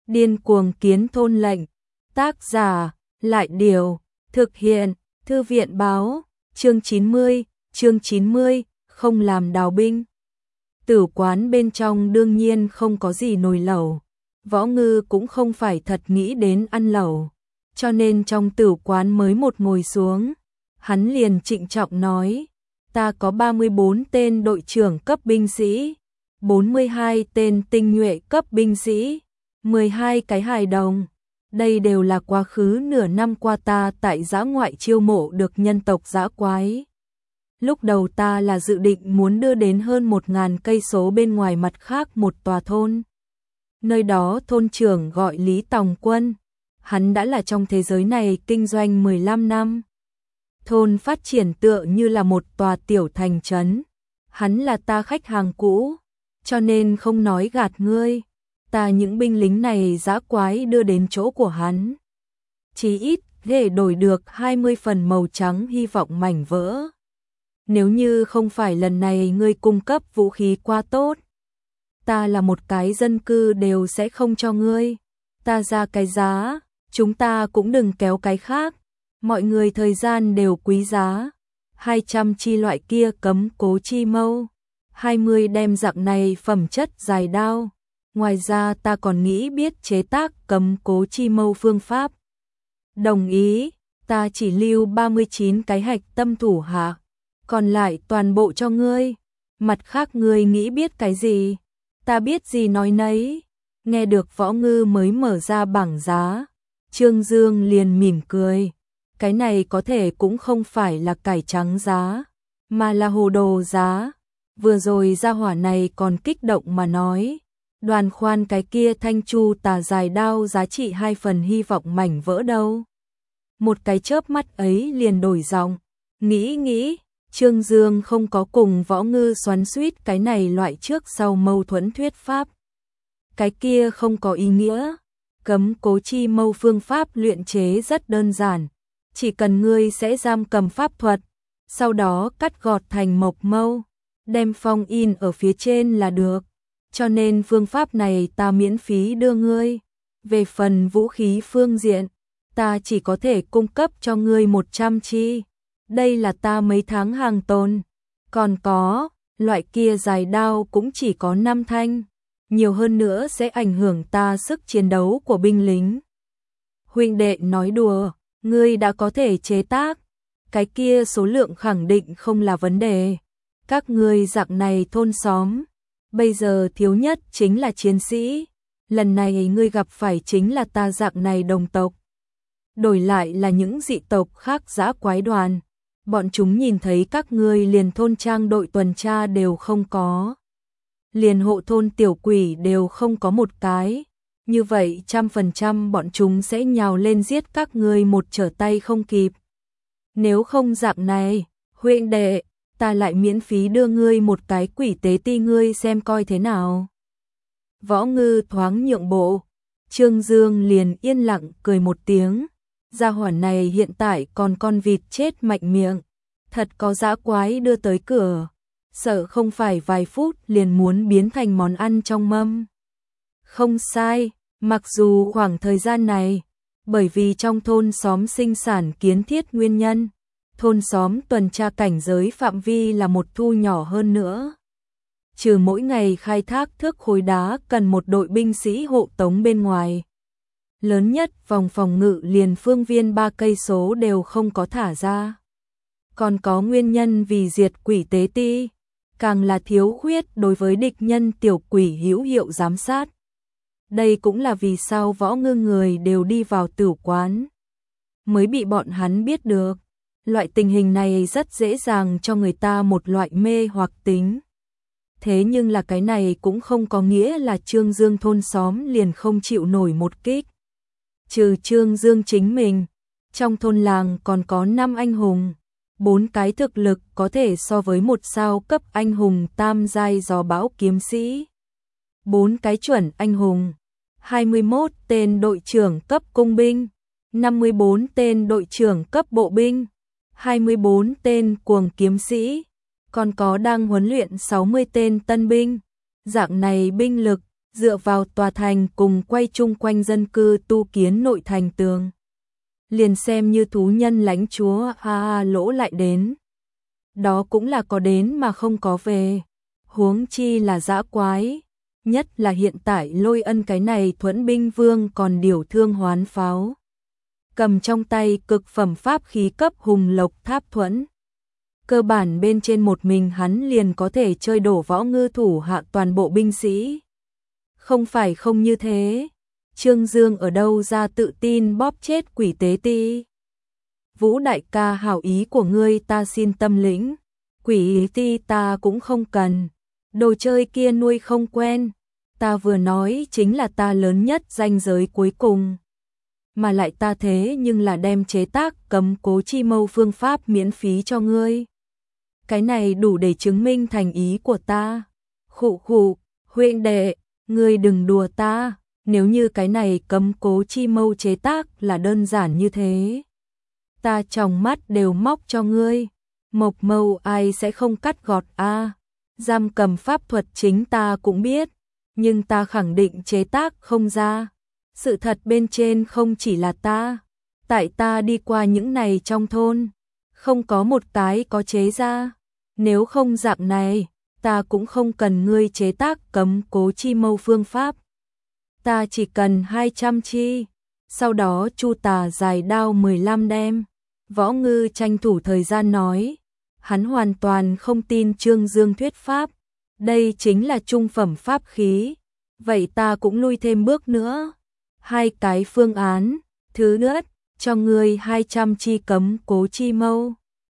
Điên cuồng kiến thôn lệnh. Tác giả, Lại Điều. Thực hiện, Thư viện báo. Chương 90, không làm đào binh. Tử quán bên trong đương nhiên không có gì nồi lẩu. Võ Ngư cũng không phải thật nghĩ đến ăn lẩu. Cho nên trong tử quán mới một ngồi xuống, hắn liền trịnh trọng nói, ta có 34 tên đội trưởng cấp binh sĩ, 42 tên tinh nhuệ cấp binh sĩ, 12 cái hài đồng. Đây đều là quá khứ nửa năm qua ta tại dã ngoại chiêu mộ được nhân tộc dã quái. Lúc đầu ta là dự định muốn đưa đến hơn 1.000 cây số bên ngoài mặt khác một tòa thôn. Nơi đó thôn trưởng gọi Lý Tòng Quân. Hắn đã là trong thế giới này kinh doanh 15 năm. Thôn phát triển tựa như là một tòa tiểu thành trấn. Hắn là ta khách hàng cũ, cho nên không nói gạt ngươi. Ta những binh lính này dã quái đưa đến chỗ của hắn. Chí ít để đổi được 20 phần màu trắng hy vọng mảnh vỡ. Nếu như không phải lần này ngươi cung cấp vũ khí quá tốt, ta là một cái dân cư đều sẽ không cho ngươi. Ta ra cái giá, chúng ta cũng đừng kéo cái khác. Mọi người thời gian đều quý giá. 200 chi loại kia cấm cố chi mâu, 20 đem dạng này phẩm chất dài đao. Ngoài ra ta còn nghĩ biết chế tác cấm cố chi mâu phương pháp. Đồng ý, ta chỉ lưu 39 cái hạch tâm thủ hạ, còn lại toàn bộ cho ngươi. Mặt khác ngươi nghĩ biết cái gì, ta biết gì nói nấy. Nghe được Võ Ngư mới mở ra bảng giá, Trương Dương liền mỉm cười. Cái này có thể cũng không phải là cải trắng giá, mà là hồ đồ giá. Vừa rồi gia hỏa này còn kích động mà nói, Đoàn Khoan cái kia thanh chu tà dài đao giá trị 2 phần hy vọng mảnh vỡ đâu. Một cái chớp mắt ấy liền đổi giọng, nghĩ, Trương Dương không có cùng Võ Ngư xoắn xuýt cái này loại trước sau mâu thuẫn thuyết pháp. Cái kia không có ý nghĩa, cấm cố chi mâu phương pháp luyện chế rất đơn giản. Chỉ cần ngươi sẽ giam cầm pháp thuật, sau đó cắt gọt thành mộc mâu, đem phong in ở phía trên là được. Cho nên phương pháp này ta miễn phí đưa ngươi. Về phần vũ khí phương diện, ta chỉ có thể cung cấp cho ngươi 100 chi. Đây là ta mấy tháng hàng tồn. Còn có, loại kia dài đao cũng chỉ có 5 thanh. Nhiều hơn nữa sẽ ảnh hưởng ta sức chiến đấu của binh lính. Huynh đệ nói đùa, ngươi đã có thể chế tác. Cái kia số lượng khẳng định không là vấn đề. Các ngươi dạng này thôn xóm, bây giờ thiếu nhất chính là chiến sĩ. Lần này ngươi gặp phải chính là ta dạng này đồng tộc. Đổi lại là những dị tộc khác dã quái đoàn. Bọn chúng nhìn thấy các ngươi liền thôn trang đội tuần tra đều không có. Liền hộ thôn tiểu quỷ đều không có một cái. Như vậy 100% bọn chúng sẽ nhào lên giết các ngươi một trở tay không kịp. Nếu không dạng này, huynh đệ, ta lại miễn phí đưa ngươi một cái quỷ tế ti ngươi xem coi thế nào. Võ Ngư thoáng nhượng bộ, Trương Dương liền yên lặng cười một tiếng. Gia hỏa này hiện tại còn con vịt chết mạnh miệng, thật có dã quái đưa tới cửa, sợ không phải vài phút liền muốn biến thành món ăn trong mâm. Không sai, mặc dù khoảng thời gian này, bởi vì trong thôn xóm sinh sản kiến thiết nguyên nhân, thôn xóm tuần tra cảnh giới phạm vi là một thu nhỏ hơn nữa. Trừ mỗi ngày khai thác thước khối đá cần một đội binh sĩ hộ tống bên ngoài. Lớn nhất vòng phòng ngự liền phương viên 3 cây số đều không có thả ra. Còn có nguyên nhân vì diệt quỷ tế ti, càng là thiếu khuyết đối với địch nhân tiểu quỷ hữu hiệu giám sát. Đây cũng là vì sao Võ Ngư người đều đi vào tử quán, mới bị bọn hắn biết được. Loại tình hình này rất dễ dàng cho người ta một loại mê hoặc tính. Thế nhưng là cái này cũng không có nghĩa là Trương Dương thôn xóm liền không chịu nổi một kích. Trừ Trương Dương chính mình, trong thôn làng còn có 5 anh hùng, 4 cái thực lực có thể so với một sao cấp anh hùng tam giai gió bão kiếm sĩ, 4 cái chuẩn anh hùng, 21 tên đội trưởng cấp cung binh, 54 tên đội trưởng cấp bộ binh, 24 tên cuồng kiếm sĩ, còn có đang huấn luyện 60 tên tân binh. Dạng này binh lực, dựa vào tòa thành cùng quay chung quanh dân cư tu kiến nội thành tường. Liền xem như thú nhân lãnh chúa lỗ lại đến. Đó cũng là có đến mà không có về. Huống chi là dã quái. Nhất là hiện tại Lôi Ân cái này Thuẫn binh vương còn điều thương hoán pháo. Cầm trong tay cực phẩm pháp khí cấp hùng lộc tháp thuẫn. Cơ bản bên trên một mình hắn liền có thể chơi đổ võ ngư thủ hạ toàn bộ binh sĩ. Không phải không như thế. Trương Dương ở đâu ra tự tin bóp chết Quỷ Tế Ti. Vũ đại ca, hảo ý của ngươi ta xin tâm lĩnh. Quỷ Ti ta cũng không cần. Đồ chơi kia nuôi không quen. Ta vừa nói chính là ta lớn nhất ranh giới cuối cùng. Mà lại ta thế nhưng là đem chế tác cấm cố chi mâu phương pháp miễn phí cho ngươi. Cái này đủ để chứng minh thành ý của ta. Khụ khụ, huynh đệ, ngươi đừng đùa ta. Nếu như cái này cấm cố chi mâu chế tác là đơn giản như thế, ta trong mắt đều móc cho ngươi. Mộc mâu ai sẽ không cắt gọt a? Giam cầm pháp thuật chính ta cũng biết, nhưng ta khẳng định chế tác không ra. Sự thật bên trên không chỉ là ta, tại ta đi qua những này trong thôn, không có một cái có chế ra. Nếu không dạng này, ta cũng không cần ngươi chế tác cấm cố chi mâu phương pháp. Ta chỉ cần 200 chi. Sau đó Chu Tà dài đao 15 đem. Võ Ngư tranh thủ thời gian nói. Hắn hoàn toàn không tin Trương Dương thuyết pháp. Đây chính là trung phẩm pháp khí. Vậy ta cũng lui thêm bước nữa. 2 cái phương án. Thứ nhất, cho ngươi 200 chi cấm cố chi mâu.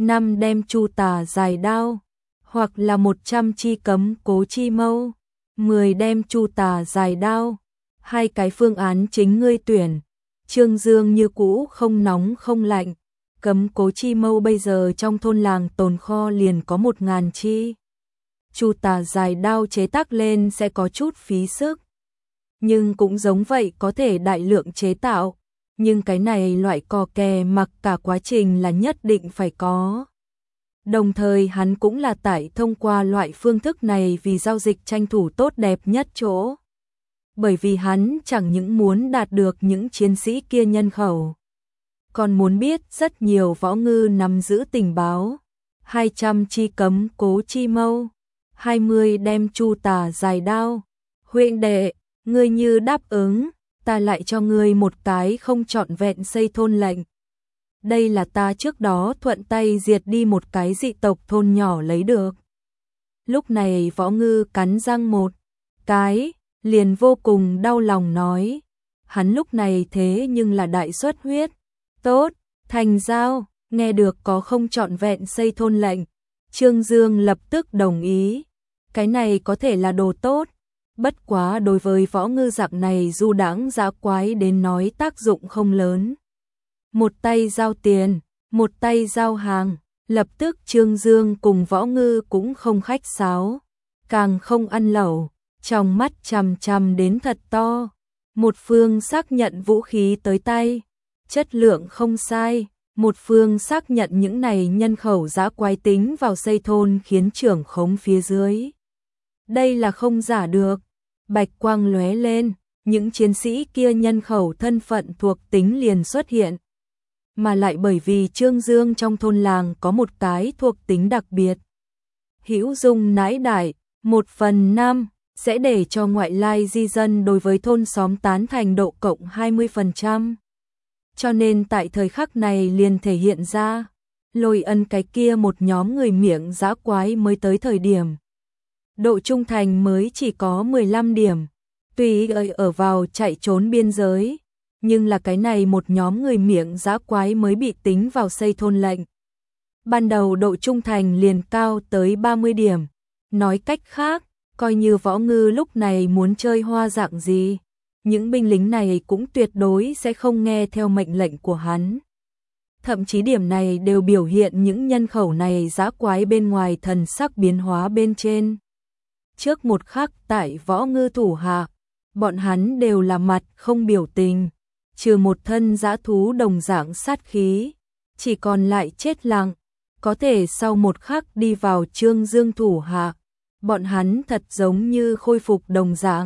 5 đem Chu Tà dài đao. Hoặc là 100 chi cấm cố chi mâu. 10 đem Chu Tà dài đao. 2 cái phương án chính ngươi tuyển. Trương Dương như cũ không nóng không lạnh. Cấm cố chi mâu bây giờ trong thôn làng tồn kho liền có 1000 chi. Chu Tà dài đao chế tác lên sẽ có chút phí sức. Nhưng cũng giống vậy có thể đại lượng chế tạo. Nhưng cái này loại cò kè mặc cả quá trình là nhất định phải có. Đồng thời hắn cũng là tại thông qua loại phương thức này vì giao dịch tranh thủ tốt đẹp nhất chỗ. Bởi vì hắn chẳng những muốn đạt được những chiến sĩ kia nhân khẩu, còn muốn biết rất nhiều võ ngư nắm giữ tình báo. 200 chi cấm cố chi mâu, 20 đem Chu Tà dài đao. Huynh đệ, ngươi như đáp ứng, ta lại cho ngươi một cái không trọn vẹn xây thôn lệnh. Đây là ta trước đó thuận tay diệt đi một cái dị tộc thôn nhỏ lấy được. Lúc này Võ Ngư cắn răng một cái, liền vô cùng đau lòng nói. Hắn lúc này thế nhưng là đại xuất huyết. Tốt, thành giao, nghe được có không trọn vẹn xây thôn lệnh. Trương Dương lập tức đồng ý. Cái này có thể là đồ tốt. Bất quá đối với Võ Ngư dạng này du đãng dã quái đến nói tác dụng không lớn. Một tay giao tiền, một tay giao hàng. Lập tức Trương Dương cùng Võ Ngư cũng không khách sáo, càng không ăn lẩu, trong mắt chằm chằm đến thật to. Một phương xác nhận vũ khí tới tay, chất lượng không sai. Một phương xác nhận những này nhân khẩu dã quái tính vào xây thôn khiến trưởng khống phía dưới. Đây là không giả được. Bạch quang lóe lên, những chiến sĩ kia nhân khẩu thân phận thuộc tính liền xuất hiện. Mà lại bởi vì Trương Dương trong thôn làng có một cái thuộc tính đặc biệt. Hữu dung nãi đại, 1/5 sẽ để cho ngoại lai di dân đối với thôn xóm tán thành độ cộng 20%. Cho nên tại thời khắc này liền thể hiện ra, Lôi Ân cái kia một nhóm người miệng dã quái mới tới thời điểm. Độ trung thành mới chỉ có 15 điểm, tuy ở vào chạy trốn biên giới, nhưng là cái này một nhóm người miệng dã quái mới bị tính vào xây thôn lệnh. Ban đầu độ trung thành liền cao tới 30 điểm, nói cách khác, coi như Võ Ngư lúc này muốn chơi hoa dạng gì, những binh lính này cũng tuyệt đối sẽ không nghe theo mệnh lệnh của hắn. Thậm chí điểm này đều biểu hiện những nhân khẩu này dã quái bên ngoài thần sắc biến hóa bên trên. Trước một khắc tại Võ Ngư thủ hạ, bọn hắn đều là mặt không biểu tình, trừ một thân dã thú đồng dạng sát khí, chỉ còn lại chết lặng. Có thể sau một khắc đi vào Trương Dương thủ hạ, bọn hắn thật giống như khôi phục đồng dạng,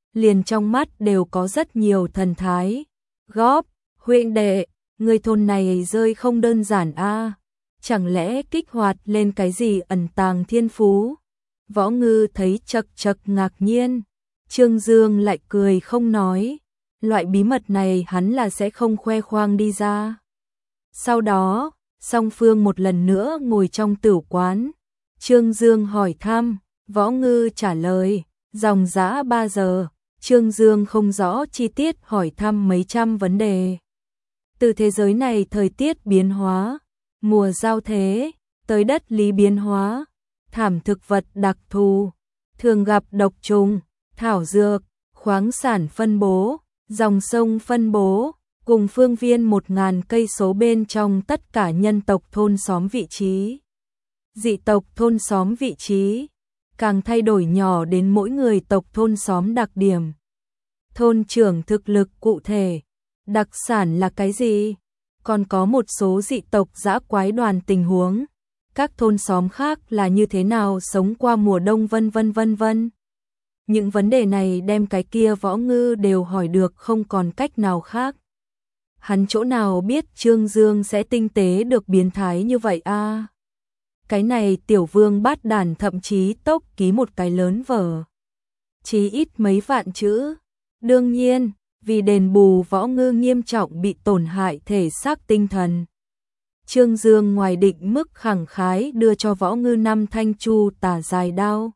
liền trong mắt đều có rất nhiều thần thái. Góp, huynh đệ, người thôn này rơi không đơn giản a, chẳng lẽ kích hoạt lên cái gì ẩn tàng thiên phú? Võ Ngư thấy chật chật ngạc nhiên, Trương Dương lại cười không nói, loại bí mật này hắn là sẽ không khoe khoang đi ra. Sau đó, song phương một lần nữa ngồi trong tửu quán, Trương Dương hỏi thăm, Võ Ngư trả lời, dòng dã 3 giờ, Trương Dương không rõ chi tiết hỏi thăm mấy trăm vấn đề. Từ thế giới này thời tiết biến hóa, mùa giao thế, tới đất lý biến hóa, thảm thực vật đặc thù, thường gặp độc trùng, thảo dược, khoáng sản phân bố, dòng sông phân bố, cùng phương viên 1000 cây số bên trong tất cả nhân tộc thôn xóm vị trí. Dị tộc thôn xóm vị trí, càng thay đổi nhỏ đến mỗi người tộc thôn xóm đặc điểm. Thôn trưởng thực lực cụ thể, đặc sản là cái gì? Còn có một số dị tộc dã quái đoàn tình huống, các thôn xóm khác là như thế nào sống qua mùa đông vân vân vân vân. Những vấn đề này đem cái kia Võ Ngư đều hỏi được không còn cách nào khác. Hắn chỗ nào biết Trương Dương sẽ tinh tế được biến thái như vậy a? Cái này tiểu vương bát đàn thậm chí tốc ký một cái lớn vở, chí ít mấy vạn chữ. Đương nhiên, vì đền bù Võ Ngư nghiêm trọng bị tổn hại thể xác tinh thần, Trương Dương ngoài định mức khẳng khái đưa cho Võ Ngư 5 thanh chu tả dài đao,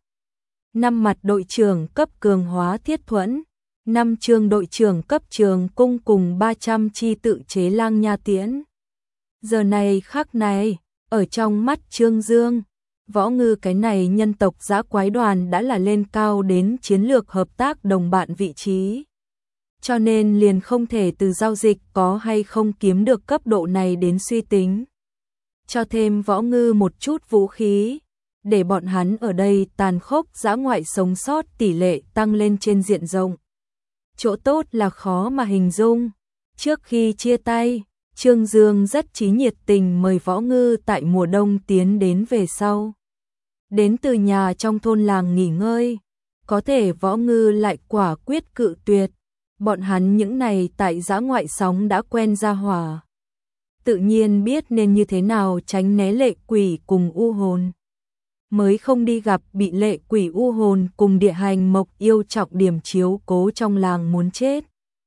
5 mặt đội trưởng cấp cường hóa thiết thuẫn, 5 trường đội trưởng cấp trường cung cùng 300 chi tự chế lang nha tiễn. Giờ này khắc này, ở trong mắt Trương Dương, Võ Ngư cái này nhân tộc dã quái đoàn đã là lên cao đến chiến lược hợp tác đồng bạn vị trí. Cho nên liền không thể từ giao dịch có hay không kiếm được cấp độ này đến suy tính. Cho thêm Võ Ngư một chút vũ khí, để bọn hắn ở đây tàn khốc dã ngoại sống sót tỷ lệ tăng lên trên diện rộng. Chỗ tốt là khó mà hình dung. Trước khi chia tay, Trương Dương rất chí nhiệt tình mời Võ Ngư tại mùa đông tiến đến về sau. Đến từ nhà trong thôn làng nghỉ ngơi, có thể Võ Ngư lại quả quyết cự tuyệt. Bọn hắn những này tại dã ngoại sóng đã quen ra hỏa, tự nhiên biết nên như thế nào tránh né lệ quỷ cùng u hồn. Mới không đi gặp bị lệ quỷ u hồn cùng địa hành mộc yêu trọng điểm chiếu cố trong làng muốn chết.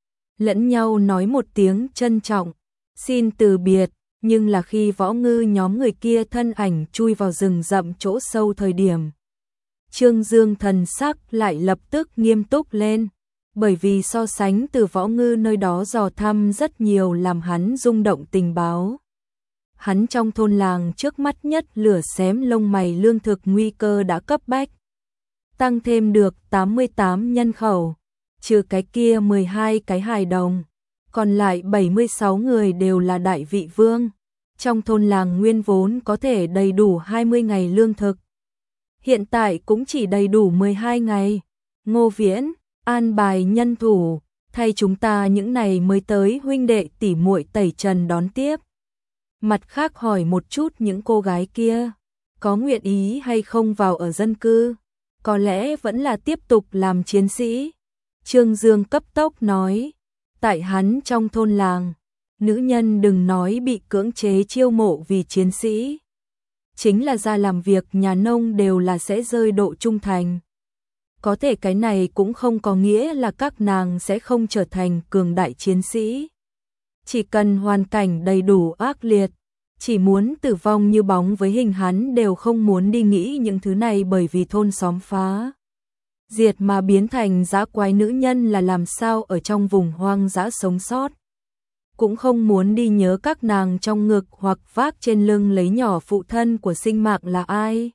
Lẫn nhau nói một tiếng trân trọng, xin từ biệt, nhưng là khi Võ Ngư nhóm người kia thân ảnh chui vào rừng rậm chỗ sâu thời điểm, Trương Dương thần sắc lại lập tức nghiêm túc lên, bởi vì so sánh từ Võ Ngư nơi đó dò thăm rất nhiều làm hắn rung động tình báo. Hắn trong thôn làng trước mắt nhất lửa xém lông mày lương thực nguy cơ đã cấp bách. Tăng thêm được 88 nhân khẩu, trừ cái kia 12 cái hài đồng, còn lại 76 người đều là đại vị vương. Trong thôn làng nguyên vốn có thể đầy đủ 20 ngày lương thực, hiện tại cũng chỉ đầy đủ 12 ngày. Ngô Viễn, an bài nhân thủ, thay chúng ta những này mới tới huynh đệ tỉ muội tẩy trần đón tiếp. Mặt khác hỏi một chút những cô gái kia, có nguyện ý hay không vào ở dân cư, có lẽ vẫn là tiếp tục làm chiến sĩ. Trương Dương cấp tốc nói, tại hắn trong thôn làng, nữ nhân đừng nói bị cưỡng chế chiêu mộ vì chiến sĩ, chính là ra làm việc nhà nông đều là sẽ rơi độ trung thành. Có thể cái này cũng không có nghĩa là các nàng sẽ không trở thành cường đại chiến sĩ. Chỉ cần hoàn cảnh đầy đủ ác liệt, chỉ muốn tử vong như bóng với hình hắn đều không muốn đi nghĩ những thứ này, bởi vì thôn xóm phá diệt mà biến thành dã quái nữ nhân là làm sao ở trong vùng hoang dã sống sót. Cũng không muốn đi nhớ các nàng trong ngực hoặc vác trên lưng lấy nhỏ phụ thân của sinh mạng là ai.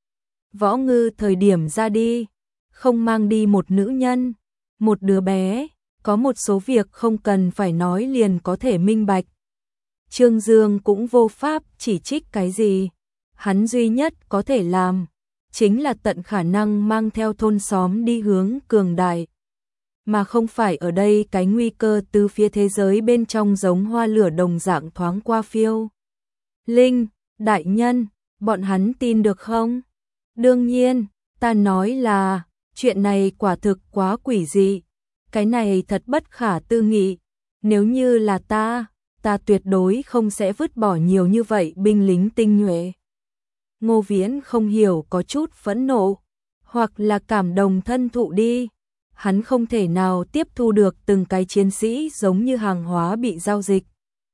Võ Ngư thời điểm ra đi, không mang đi một nữ nhân, một đứa bé, có một số việc không cần phải nói liền có thể minh bạch. Trương Dương cũng vô pháp chỉ trích cái gì, hắn duy nhất có thể làm chính là tận khả năng mang theo thôn xóm đi hướng cường đại, mà không phải ở đây cái nguy cơ từ phía thế giới bên trong giống hoa lửa đồng dạng thoáng qua phiêu. Linh, đại nhân, bọn hắn tin được không? Đương nhiên, ta nói là, Chuyện này quả thực quá quỷ dị, cái này thật bất khả tư nghị. Nếu như là ta tuyệt đối không sẽ vứt bỏ nhiều như vậy binh lính tinh nhuệ. Ngô Viễn không hiểu, có chút phẫn nộ, hoặc là cảm động thân thụ đi. Hắn không thể nào tiếp thu được từng cái chiến sĩ giống như hàng hóa bị giao dịch.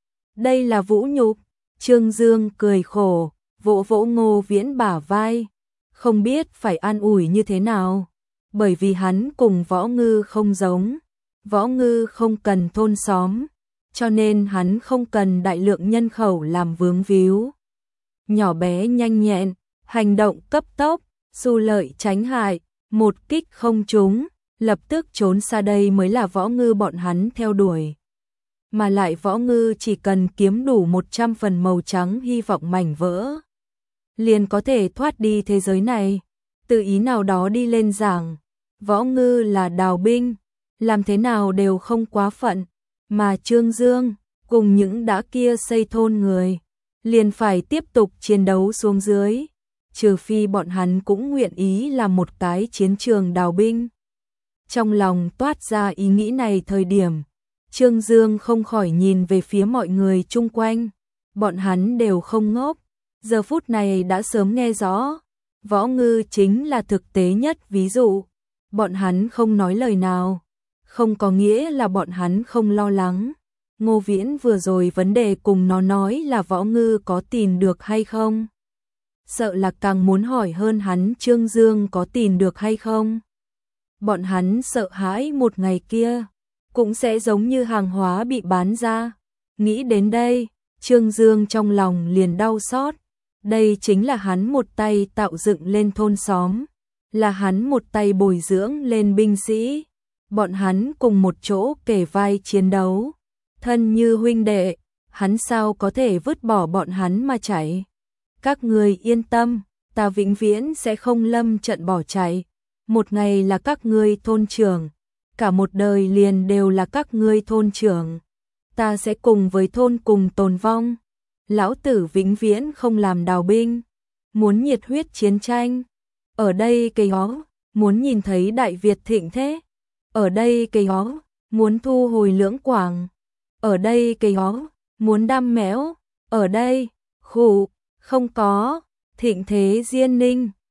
Đây là vũ nhục. Trương Dương cười khổ, vỗ vỗ Ngô Viễn bả vai, không biết phải an ủi như thế nào, bởi vì hắn cùng Võ Ngư không giống. Võ Ngư không cần thôn xóm, cho nên hắn không cần đại lượng nhân khẩu làm vướng víu. Nhỏ bé nhanh nhẹn, hành động cấp tốc, xu lợi tránh hại, một kích không trúng, lập tức trốn xa đây mới là Võ Ngư bọn hắn theo đuổi. Mà lại Võ Ngư chỉ cần kiếm đủ 100 phần màu trắng hy vọng mảnh vỡ, liền có thể thoát đi thế giới này. Từ ý nào đó đi lên giảng, Võ Ngư là đào binh, làm thế nào đều không quá phận, mà Trương Dương cùng những đã kia xây thôn người liền phải tiếp tục chiến đấu xuống dưới, trừ phi bọn hắn cũng nguyện ý làm một cái chiến trường đào binh. Trong lòng toát ra ý nghĩ này thời điểm, Trương Dương không khỏi nhìn về phía mọi người chung quanh, bọn hắn đều không ngốc, giờ phút này đã sớm nghe rõ, Võ Ngư chính là thực tế nhất ví dụ, bọn hắn không nói lời nào, không có nghĩa là bọn hắn không lo lắng. Ngô Viễn vừa rồi vấn đề cùng nó nói là Võ Ngư có tìm được hay không. Sợ là càng muốn hỏi hơn hắn Trương Dương có tìm được hay không. Bọn hắn sợ hãi một ngày kia cũng sẽ giống như hàng hóa bị bán ra. Nghĩ đến đây, Trương Dương trong lòng liền đau xót. Đây chính là hắn một tay tạo dựng lên thôn xóm, là hắn một tay bồi dưỡng lên binh sĩ. Bọn hắn cùng một chỗ kề vai chiến đấu, thân như huynh đệ, hắn sao có thể vứt bỏ bọn hắn mà chạy. Các người yên tâm, ta vĩnh viễn sẽ không lâm trận bỏ chạy. Một ngày là các ngươi thôn trưởng, cả một đời liền đều là các ngươi thôn trưởng. Ta sẽ cùng với thôn cùng tồn vong. Lão tử vĩnh viễn không làm đào binh, muốn nhiệt huyết chiến tranh. Ở đây cây ó, muốn nhìn thấy Đại Việt thịnh thế. Ở đây cây ó, muốn thu hồi Lưỡng Quảng. Ở đây cây ó, muốn đam mẽo. Ở đây, khụ, không có, thịnh thế Diên Ninh.